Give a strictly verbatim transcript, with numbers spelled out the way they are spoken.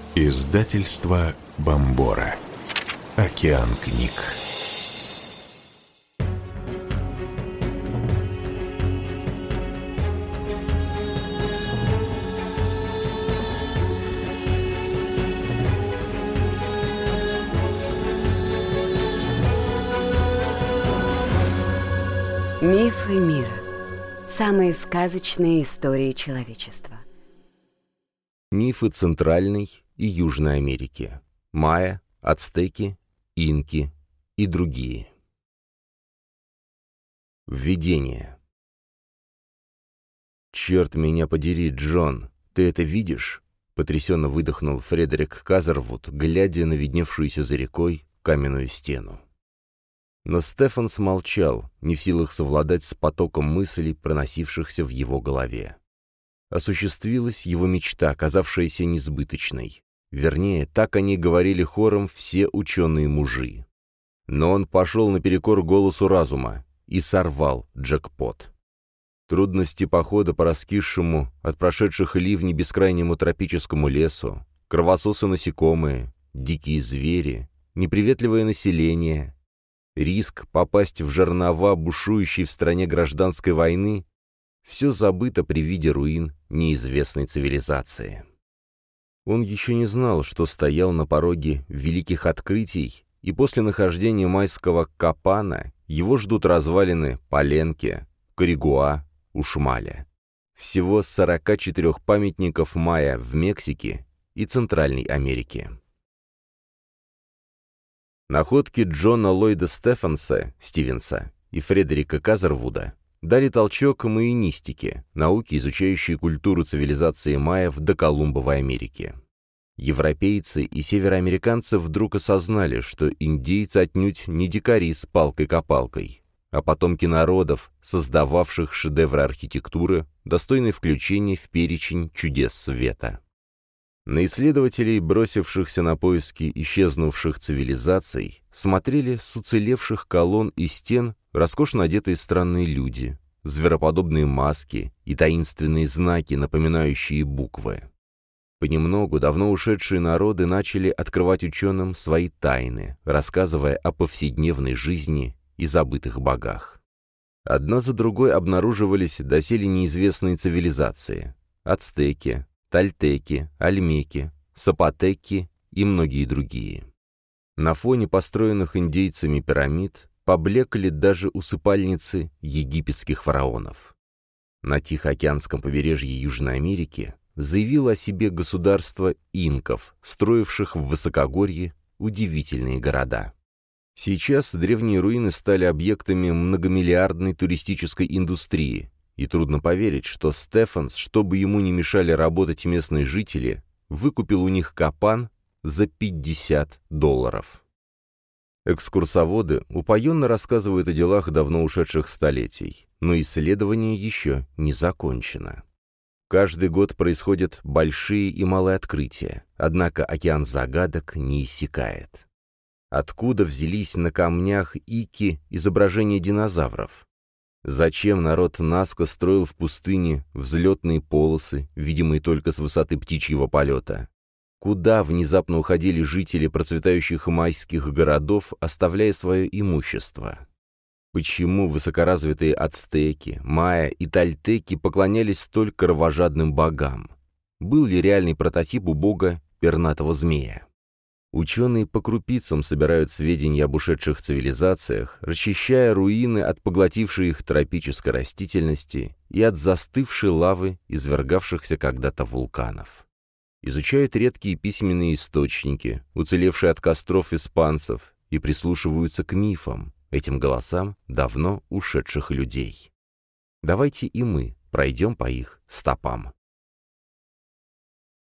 Издательство Бомбора. Океан книг. Мифы мира. Самые сказочные истории человечества. Мифы Центральной и Южной Америки. Майя, ацтеки, инки и другие. Введение. «Черт меня подери, Джон, ты это видишь?» — потрясенно выдохнул Фредерик Казервуд, глядя на видневшуюся за рекой каменную стену. Но Стефан смолчал, не в силах совладать с потоком мыслей, проносившихся в его голове. Осуществилась его мечта, казавшаяся несбыточной. Вернее, так они говорили хором все ученые-мужи. Но он пошел наперекор голосу разума и сорвал джекпот. Трудности похода по раскисшему от прошедших ливней бескрайнему тропическому лесу, кровососы-насекомые, дикие звери, неприветливое население, риск попасть в жернова бушующей в стране гражданской войны — все забыто при виде руин неизвестной цивилизации. Он еще не знал, что стоял на пороге великих открытий, и после нахождения майского Капана его ждут развалины Паленки, Коригуа, Ушмаля. Всего сорока четырёх памятников майя в Мексике и Центральной Америке. Находки Джона Ллойда Стефенса, Стивенса и Фредерика Казервуда дали толчок маянистике, науке, изучающей культуру цивилизации майя в доколумбовой Америке. Европейцы и североамериканцы вдруг осознали, что индейцы отнюдь не дикари с палкой-копалкой, а потомки народов, создававших шедевры архитектуры, достойные включения в перечень чудес света. На исследователей, бросившихся на поиски исчезнувших цивилизаций, смотрели с уцелевших колонн и стен роскошно одетые странные люди, звероподобные маски и таинственные знаки, напоминающие буквы. Понемногу давно ушедшие народы начали открывать ученым свои тайны, рассказывая о повседневной жизни и забытых богах. Одна за другой обнаруживались доселе неизвестные цивилизации – ацтеки, тольтеки, ольмеки, сапотеки и многие другие. На фоне построенных индейцами пирамид поблекли даже усыпальницы египетских фараонов. На Тихоокеанском побережье Южной Америки заявило о себе государство инков, строивших в высокогорье удивительные города. Сейчас древние руины стали объектами многомиллиардной туристической индустрии, и трудно поверить, что Стефанс, чтобы ему не мешали работать местные жители, выкупил у них Капан за пятьдесят долларов. Экскурсоводы упоенно рассказывают о делах давно ушедших столетий, но исследование еще не закончено. Каждый год происходят большие и малые открытия, однако океан загадок не иссякает. Откуда взялись на камнях ики изображения динозавров? Зачем народ Наска строил в пустыне взлетные полосы, видимые только с высоты птичьего полета? Куда внезапно уходили жители процветающих майских городов, оставляя свое имущество? Почему высокоразвитые ацтеки, майя и тольтеки поклонялись столь кровожадным богам? Был ли реальный прототип у бога пернатого змея? Ученые по крупицам собирают сведения об ушедших цивилизациях, расчищая руины от поглотившей их тропической растительности и от застывшей лавы, извергавшихся когда-то вулканов. Изучают редкие письменные источники, уцелевшие от костров испанцев, и прислушиваются к мифам, этим голосам давно ушедших людей. Давайте и мы пройдем по их стопам.